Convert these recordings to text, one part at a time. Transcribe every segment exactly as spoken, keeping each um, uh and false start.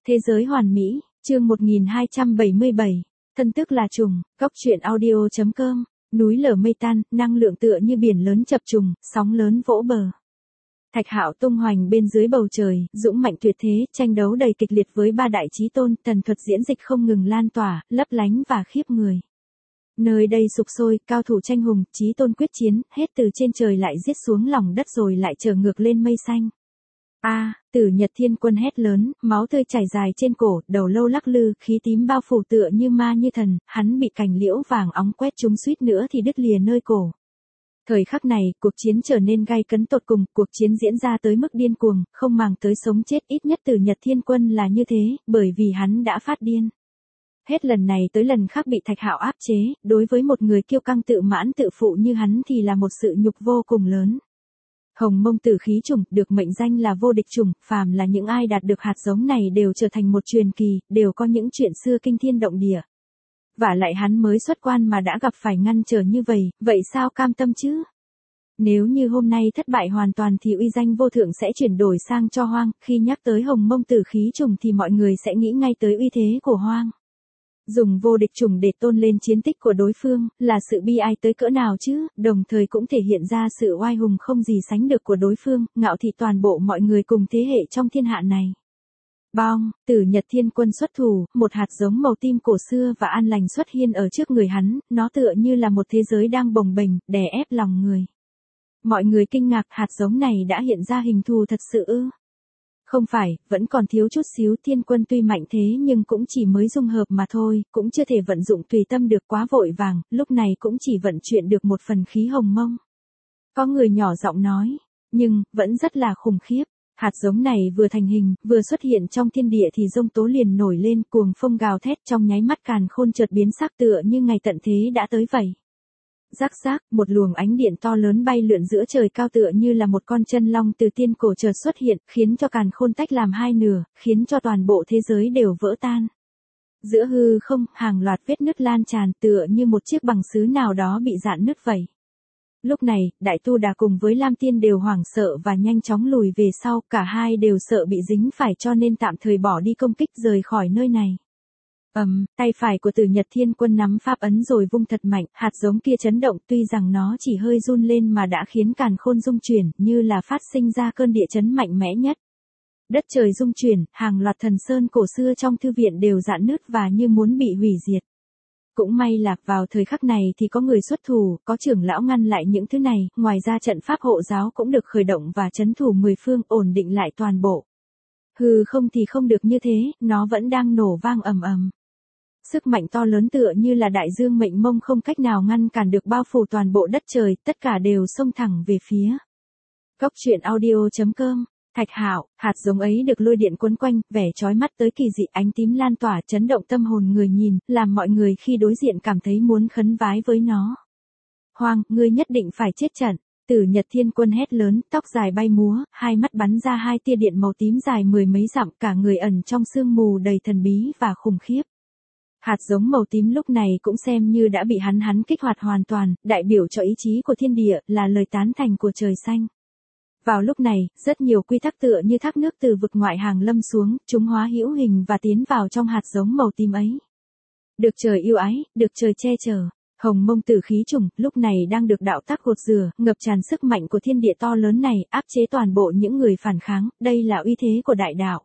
Thế giới hoàn mỹ, chương một nghìn hai trăm bảy mươi bảy, thân tức là trùng, góc truyện audio chấm com, núi lở mây tan, năng lượng tựa như biển lớn chập trùng, sóng lớn vỗ bờ. Thạch Hạo tung hoành bên dưới bầu trời, dũng mạnh tuyệt thế, tranh đấu đầy kịch liệt với ba đại chí tôn, thần thuật diễn dịch không ngừng lan tỏa, lấp lánh và khiếp người. Nơi đây sục sôi, cao thủ tranh hùng, chí tôn quyết chiến, hết từ trên trời lại giết xuống lòng đất rồi lại trở ngược lên mây xanh. A, Tử Nhật Thiên Quân hét lớn, máu tươi chảy dài trên cổ, đầu lâu lắc lư, khí tím bao phủ tựa như ma như thần, hắn bị cành liễu vàng óng quét trúng suýt nữa thì đứt lìa nơi cổ. Thời khắc này, cuộc chiến trở nên gay cấn tột cùng, cuộc chiến diễn ra tới mức điên cuồng, không màng tới sống chết, ít nhất Tử Nhật Thiên Quân là như thế, bởi vì hắn đã phát điên. Hết lần này tới lần khác bị Thạch Hạo áp chế, đối với một người kiêu căng tự mãn tự phụ như hắn thì là một sự nhục vô cùng lớn. Hồng Mông Tử Khí Trùng được mệnh danh là vô địch trùng, phàm là những ai đạt được hạt giống này đều trở thành một truyền kỳ, đều có những chuyện xưa kinh thiên động địa. Vả lại hắn mới xuất quan mà đã gặp phải ngăn trở như vậy, vậy sao cam tâm chứ? Nếu như hôm nay thất bại hoàn toàn thì uy danh vô thượng sẽ chuyển đổi sang cho Hoang, khi nhắc tới Hồng Mông Tử Khí Trùng thì mọi người sẽ nghĩ ngay tới uy thế của Hoang. Dùng vô địch trùng để tôn lên chiến tích của đối phương, là sự bi ai tới cỡ nào chứ, đồng thời cũng thể hiện ra sự oai hùng không gì sánh được của đối phương, ngạo thị toàn bộ mọi người cùng thế hệ trong thiên hạ này. Bong, Tử Nhật Thiên Quân xuất thủ, một hạt giống màu tim cổ xưa và an lành xuất hiện ở trước người hắn, nó tựa như là một thế giới đang bồng bềnh, đè ép lòng người. Mọi người kinh ngạc, hạt giống này đã hiện ra hình thù thật sự ư? Không phải, vẫn còn thiếu chút xíu. Thiên Quân tuy mạnh thế nhưng cũng chỉ mới dung hợp mà thôi, cũng chưa thể vận dụng tùy tâm được, quá vội vàng, lúc này cũng chỉ vận chuyển được một phần khí hồng mông. Có người nhỏ giọng nói, nhưng, vẫn rất là khủng khiếp. Hạt giống này vừa thành hình, vừa xuất hiện trong thiên địa thì giông tố liền nổi lên, cuồng phong gào thét, trong nháy mắt càn khôn chợt biến sắc tựa như ngày tận thế đã tới vậy. Rắc rác, một luồng ánh điện to lớn bay lượn giữa trời cao tựa như là một con chân long từ tiên cổ chợt xuất hiện, khiến cho càn khôn tách làm hai nửa, khiến cho toàn bộ thế giới đều vỡ tan. Giữa hư không, hàng loạt vết nứt lan tràn tựa như một chiếc bằng sứ nào đó bị rạn nứt vậy. Lúc này, Đại Tu Đà cùng với Lam Tiên đều hoảng sợ và nhanh chóng lùi về sau, cả hai đều sợ bị dính phải cho nên tạm thời bỏ đi công kích rời khỏi nơi này. Ầm, um, tay phải của Tử Nhật Thiên Quân nắm pháp ấn rồi vung thật mạnh, hạt giống kia chấn động, tuy rằng nó chỉ hơi run lên mà đã khiến càn khôn rung chuyển, như là phát sinh ra cơn địa chấn mạnh mẽ nhất. Đất trời rung chuyển, hàng loạt thần sơn cổ xưa trong thư viện đều rạn nứt và như muốn bị hủy diệt. Cũng may là vào thời khắc này thì có người xuất thủ, có trưởng lão ngăn lại những thứ này, ngoài ra trận pháp hộ giáo cũng được khởi động và trấn thủ mười phương, ổn định lại toàn bộ. Hừ, không thì không được như thế, nó vẫn đang nổ vang ầm ầm. Sức mạnh to lớn tựa như là đại dương mênh mông không cách nào ngăn cản được, bao phủ toàn bộ đất trời, tất cả đều xông thẳng về phía. Góc truyện audio chấm com. Thạch Hạo, hạt giống ấy được lôi điện quấn quanh, vẻ chói mắt tới kỳ dị, ánh tím lan tỏa, chấn động tâm hồn người nhìn, làm mọi người khi đối diện cảm thấy muốn khấn vái với nó. Hoang, ngươi nhất định phải chết trận. Tử Nhật Thiên Quân hét lớn, tóc dài bay múa, hai mắt bắn ra hai tia điện màu tím dài mười mấy dặm, cả người ẩn trong sương mù đầy thần bí và khủng khiếp. Hạt giống màu tím lúc này cũng xem như đã bị hắn hắn kích hoạt hoàn toàn, đại biểu cho ý chí của thiên địa, là lời tán thành của trời xanh. Vào lúc này, rất nhiều quy tắc tựa như thác nước từ vực ngoại hàng lâm xuống, chúng hóa hữu hình và tiến vào trong hạt giống màu tím ấy. Được trời yêu ái, được trời che chở. Hồng Mông Tử Khí Trùng lúc này đang được đạo tác gột rửa, ngập tràn sức mạnh của thiên địa to lớn này, áp chế toàn bộ những người phản kháng, đây là uy thế của đại đạo.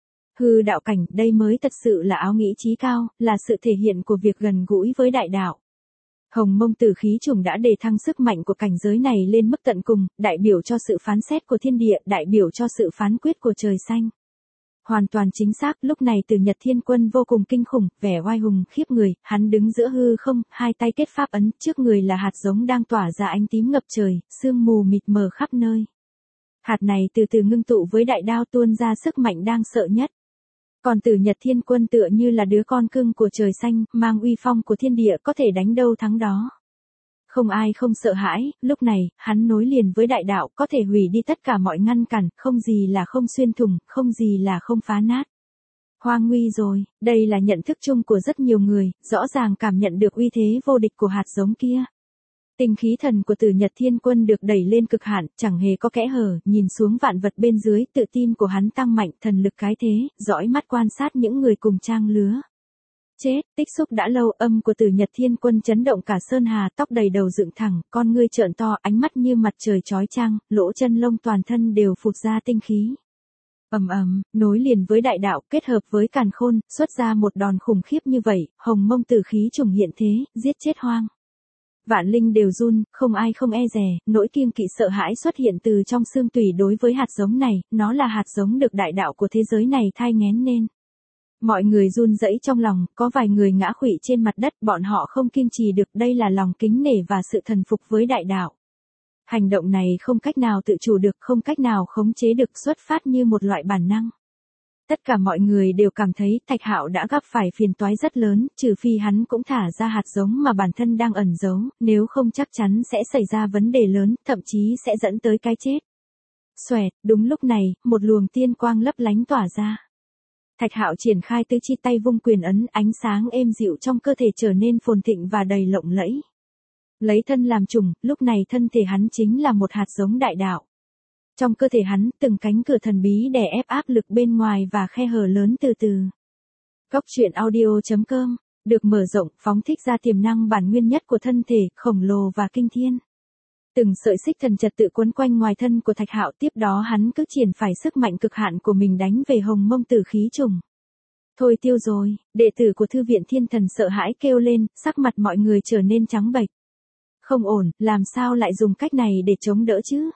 Hư đạo cảnh, đây mới thật sự là áo nghĩ chí cao, là sự thể hiện của việc gần gũi với đại đạo. Hồng Mông Tử Khí Trùng đã đề thăng sức mạnh của cảnh giới này lên mức tận cùng, đại biểu cho sự phán xét của thiên địa, đại biểu cho sự phán quyết của trời xanh. Hoàn toàn chính xác, lúc này Tử Nhật Thiên Quân vô cùng kinh khủng, vẻ oai hùng khiếp người, hắn đứng giữa hư không, hai tay kết pháp ấn, trước người là hạt giống đang tỏa ra ánh tím ngập trời, sương mù mịt mờ khắp nơi. Hạt này từ từ ngưng tụ với đại đao tuôn ra sức mạnh đang sợ nhất. Còn Tử Nhật Thiên Quân tựa như là đứa con cưng của trời xanh, mang uy phong của thiên địa, có thể đánh đâu thắng đó. Không ai không sợ hãi, lúc này, hắn nối liền với đại đạo, có thể hủy đi tất cả mọi ngăn cản, không gì là không xuyên thủng, không gì là không phá nát. Hoang nguy rồi, đây là nhận thức chung của rất nhiều người, rõ ràng cảm nhận được uy thế vô địch của hạt giống kia. Tinh khí thần của Tử Nhật Thiên Quân được đẩy lên cực hạn, chẳng hề có kẽ hở, nhìn xuống vạn vật bên dưới, tự tin của hắn tăng mạnh, thần lực cái thế, dõi mắt quan sát những người cùng trang lứa. Chết, tích xúc đã lâu, âm của Tử Nhật Thiên Quân chấn động cả sơn hà, tóc đầy đầu dựng thẳng, con ngươi trợn to, ánh mắt như mặt trời chói chang, lỗ chân lông toàn thân đều phụt ra tinh khí. Ầm ầm, nối liền với đại đạo, kết hợp với càn khôn, xuất ra một đòn khủng khiếp như vậy, hồng mông tử khí trùng hiện thế, giết chết hoang. Vạn linh đều run, không ai không e dè, nỗi kiêng kỵ sợ hãi xuất hiện từ trong xương tủy đối với hạt giống này, nó là hạt giống được đại đạo của thế giới này thai nghén nên. Mọi người run rẩy trong lòng, có vài người ngã khuỵu trên mặt đất, bọn họ không kiên trì được, đây là lòng kính nể và sự thần phục với đại đạo. Hành động này không cách nào tự chủ được, không cách nào khống chế được, xuất phát như một loại bản năng. Tất cả mọi người đều cảm thấy Thạch Hạo đã gặp phải phiền toái rất lớn, trừ phi hắn cũng thả ra hạt giống mà bản thân đang ẩn giấu, nếu không chắc chắn sẽ xảy ra vấn đề lớn, thậm chí sẽ dẫn tới cái chết. Xoẹt, đúng lúc này, một luồng tiên quang lấp lánh tỏa ra. Thạch Hạo triển khai tứ chi tay vung quyền ấn, ánh sáng êm dịu trong cơ thể trở nên phồn thịnh và đầy lộng lẫy. Lấy thân làm trùng, lúc này thân thể hắn chính là một hạt giống đại đạo. Trong cơ thể hắn, từng cánh cửa thần bí đè ép áp lực bên ngoài và khe hở lớn từ từ. Góc truyện audio chấm com được mở rộng, phóng thích ra tiềm năng bản nguyên nhất của thân thể, khổng lồ và kinh thiên. Từng sợi xích thần trật tự quấn quanh ngoài thân của Thạch Hạo, tiếp đó hắn cứ triển phải sức mạnh cực hạn của mình đánh về hồng mông tử khí trùng. Thôi tiêu rồi, đệ tử của thư viện thiên thần sợ hãi kêu lên, sắc mặt mọi người trở nên trắng bệch. Không ổn, làm sao lại dùng cách này để chống đỡ chứ?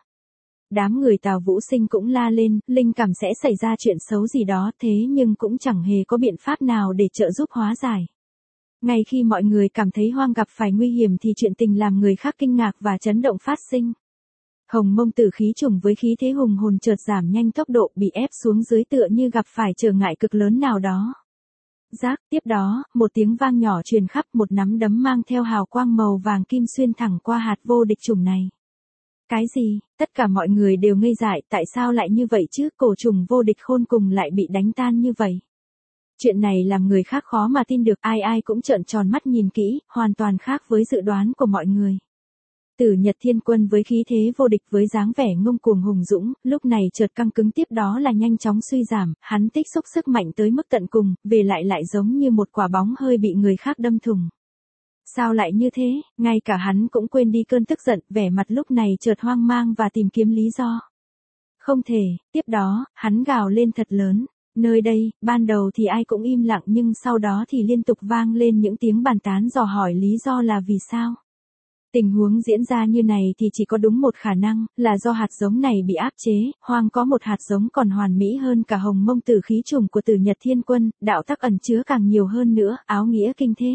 Đám người Tào Vũ Sinh cũng la lên, linh cảm sẽ xảy ra chuyện xấu gì đó, thế nhưng cũng chẳng hề có biện pháp nào để trợ giúp hóa giải. Ngay khi mọi người cảm thấy hoang gặp phải nguy hiểm thì chuyện tình làm người khác kinh ngạc và chấn động phát sinh. Hồng mông tử khí trùng với khí thế hùng hồn chợt giảm nhanh tốc độ, bị ép xuống dưới tựa như gặp phải trở ngại cực lớn nào đó. Rác, tiếp đó, một tiếng vang nhỏ truyền khắp, một nắm đấm mang theo hào quang màu vàng kim xuyên thẳng qua hạt vô địch trùng này. Cái gì? Tất cả mọi người đều ngây dại, tại sao lại như vậy chứ, cổ trùng vô địch khôn cùng lại bị đánh tan như vậy. Chuyện này làm người khác khó mà tin được, ai ai cũng trợn tròn mắt nhìn kỹ, hoàn toàn khác với dự đoán của mọi người. Tử Nhật Thiên Quân với khí thế vô địch với dáng vẻ ngông cuồng hùng dũng, lúc này chợt căng cứng, tiếp đó là nhanh chóng suy giảm, hắn tích xúc sức mạnh tới mức tận cùng, về lại lại giống như một quả bóng hơi bị người khác đâm thủng. Sao lại như thế, ngay cả hắn cũng quên đi cơn tức giận, vẻ mặt lúc này chợt hoang mang và tìm kiếm lý do. Không thể, tiếp đó, hắn gào lên thật lớn. Nơi đây, ban đầu thì ai cũng im lặng nhưng sau đó thì liên tục vang lên những tiếng bàn tán dò hỏi lý do là vì sao. Tình huống diễn ra như này thì chỉ có đúng một khả năng, là do hạt giống này bị áp chế, hoang có một hạt giống còn hoàn mỹ hơn cả hồng mông tử khí trùng của Tử Nhật Thiên Quân, đạo tắc ẩn chứa càng nhiều hơn nữa, áo nghĩa kinh thế.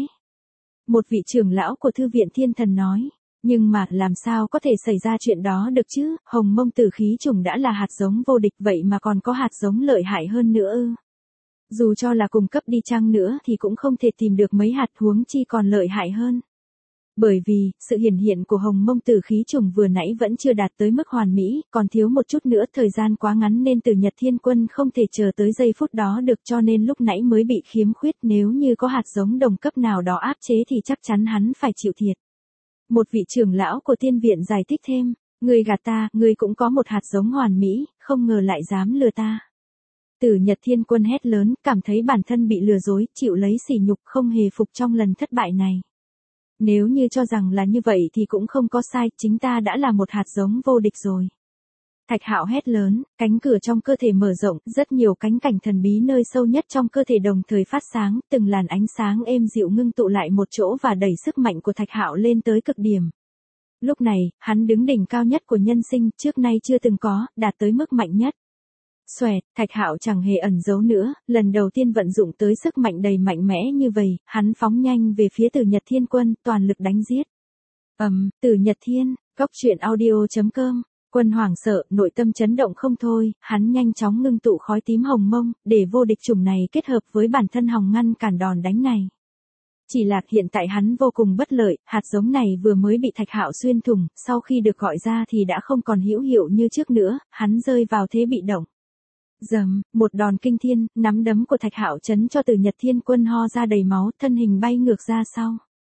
Một vị trưởng lão của thư viện thiên thần nói, nhưng mà làm sao có thể xảy ra chuyện đó được chứ, hồng mông tử khí trùng đã là hạt giống vô địch vậy mà còn có hạt giống lợi hại hơn nữa ư. Dù cho là cùng cấp đi chăng nữa thì cũng không thể tìm được mấy hạt huống chi còn lợi hại hơn. Bởi vì, sự hiển hiện của hồng mông tử khí trùng vừa nãy vẫn chưa đạt tới mức hoàn mỹ, còn thiếu một chút nữa, thời gian quá ngắn nên Tử Nhật Thiên Quân không thể chờ tới giây phút đó được, cho nên lúc nãy mới bị khiếm khuyết, nếu như có hạt giống đồng cấp nào đó áp chế thì chắc chắn hắn phải chịu thiệt. Một vị trưởng lão của tiên viện giải thích thêm, ngươi gạt ta, ngươi cũng có một hạt giống hoàn mỹ, không ngờ lại dám lừa ta. Tử Nhật Thiên Quân hét lớn, cảm thấy bản thân bị lừa dối, chịu lấy sỉ nhục, không hề phục trong lần thất bại này. Nếu như cho rằng là như vậy thì cũng không có sai, chính ta đã là một hạt giống vô địch rồi. Thạch Hạo hét lớn, cánh cửa trong cơ thể mở rộng, rất nhiều cánh cảnh thần bí nơi sâu nhất trong cơ thể đồng thời phát sáng, từng làn ánh sáng êm dịu ngưng tụ lại một chỗ và đẩy sức mạnh của Thạch Hạo lên tới cực điểm. Lúc này, hắn đứng đỉnh cao nhất của nhân sinh, trước nay chưa từng có, đạt tới mức mạnh nhất. Xoẹt, Thạch Hạo chẳng hề ẩn giấu nữa, lần đầu tiên vận dụng tới sức mạnh đầy mạnh mẽ như vậy, hắn phóng nhanh về phía Tử Nhật Thiên Quân, toàn lực đánh giết. Ầm, um, Tử Nhật Thiên, góc truyện audio chấm com. Quân hoảng sợ, nội tâm chấn động không thôi, hắn nhanh chóng ngưng tụ khói tím hồng mông, để vô địch chủng này kết hợp với bản thân hòng ngăn cản đòn đánh này. Chỉ là hiện tại hắn vô cùng bất lợi, hạt giống này vừa mới bị Thạch Hạo xuyên thủng, sau khi được gọi ra thì đã không còn hữu hiệu như trước nữa, hắn rơi vào thế bị động. Dầm, một đòn kinh thiên, nắm đấm của Thạch Hạo chấn cho Tử Nhật Thiên Quân ho ra đầy máu, thân hình bay ngược ra sau.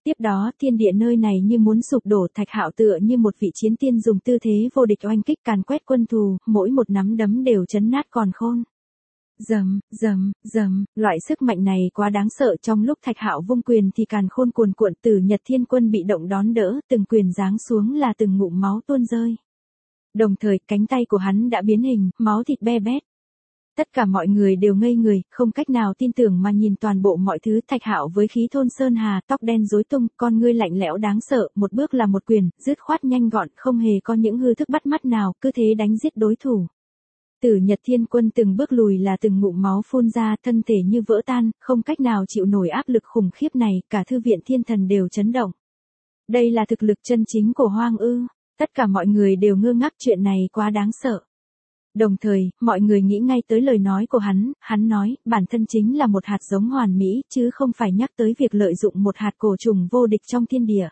Tiếp đó thiên địa nơi này như muốn sụp đổ, Thạch Hạo tựa như một vị chiến tiên dùng tư thế vô địch oanh kích càn quét quân thù, mỗi một nắm đấm đều chấn nát còn khôn. Rầm, rầm, rầm, loại sức mạnh này quá đáng sợ, trong lúc Thạch Hạo vung quyền thì càn khôn cuồn cuộn, Tử Nhật Thiên Quân bị động đón đỡ, từng quyền giáng xuống là từng ngụm máu tuôn rơi. Đồng thời, cánh tay của hắn đã biến hình, máu thịt be bét. Tất cả mọi người đều ngây người, không cách nào tin tưởng mà nhìn toàn bộ mọi thứ. Thạch Hạo với khí thôn sơn hà, tóc đen rối tung, con ngươi lạnh lẽo đáng sợ, một bước là một quyền, dứt khoát nhanh gọn, không hề có những hư thức bắt mắt nào, cứ thế đánh giết đối thủ. Tử Nhật Thiên Quân từng bước lùi là từng ngụm máu phun ra, thân thể như vỡ tan, không cách nào chịu nổi áp lực khủng khiếp này, cả thư viện thiên thần đều chấn động. Đây là thực lực chân chính của Hoang ư? Tất cả mọi người đều ngơ ngác, chuyện này quá đáng sợ. Đồng thời, mọi người nghĩ ngay tới lời nói của hắn, hắn nói, bản thân chính là một hạt giống hoàn mỹ, chứ không phải nhắc tới việc lợi dụng một hạt cổ trùng vô địch trong thiên địa.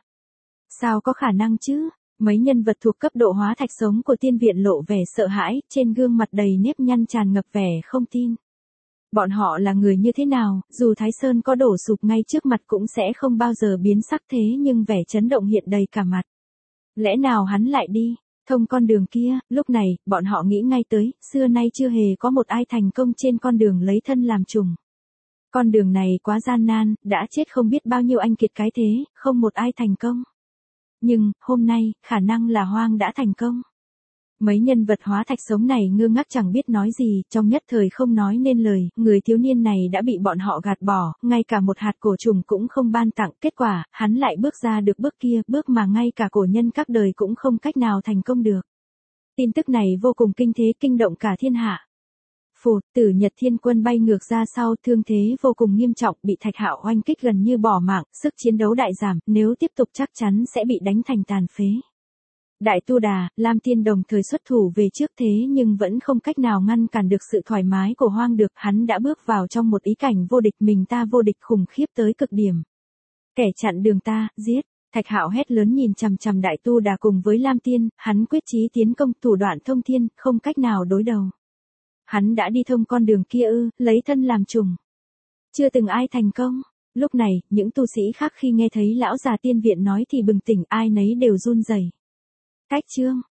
Sao có khả năng chứ? Mấy nhân vật thuộc cấp độ hóa thạch sống của tiên viện lộ vẻ sợ hãi, trên gương mặt đầy nếp nhăn tràn ngập vẻ không tin. Bọn họ là người như thế nào, dù Thái Sơn có đổ sụp ngay trước mặt cũng sẽ không bao giờ biến sắc thế, nhưng vẻ chấn động hiện đầy cả mặt. Lẽ nào hắn lại đi thông con đường kia? Lúc này, bọn họ nghĩ ngay tới, xưa nay chưa hề có một ai thành công trên con đường lấy thân làm trùng. Con đường này quá gian nan, đã chết không biết bao nhiêu anh kiệt cái thế, không một ai thành công. Nhưng, hôm nay, khả năng là Hoang đã thành công. Mấy nhân vật hóa thạch sống này ngơ ngác chẳng biết nói gì, trong nhất thời không nói nên lời, người thiếu niên này đã bị bọn họ gạt bỏ, ngay cả một hạt cổ trùng cũng không ban tặng, kết quả, hắn lại bước ra được bước kia, bước mà ngay cả cổ nhân các đời cũng không cách nào thành công được. Tin tức này vô cùng kinh thế, kinh động cả thiên hạ. Phụt, Tử Nhật Thiên Quân bay ngược ra sau, thương thế vô cùng nghiêm trọng, bị Thạch Hạo oanh kích gần như bỏ mạng, sức chiến đấu đại giảm, nếu tiếp tục chắc chắn sẽ bị đánh thành tàn phế. Đại Tu Đà, Lam Tiên đồng thời xuất thủ về trước thế nhưng vẫn không cách nào ngăn cản được sự thoải mái của Hoang được, hắn đã bước vào trong một ý cảnh vô địch, mình ta vô địch khủng khiếp tới cực điểm. Kẻ chặn đường ta, giết. Thạch Hạo hét lớn nhìn chằm chằm Đại Tu Đà cùng với Lam Tiên, hắn quyết chí tiến công, thủ đoạn thông thiên, không cách nào đối đầu. Hắn đã đi thông con đường kia ư, lấy thân làm trùng. Chưa từng ai thành công. Lúc này, những tu sĩ khác khi nghe thấy lão già tiên viện nói thì bừng tỉnh, ai nấy đều run rẩy. Cách chương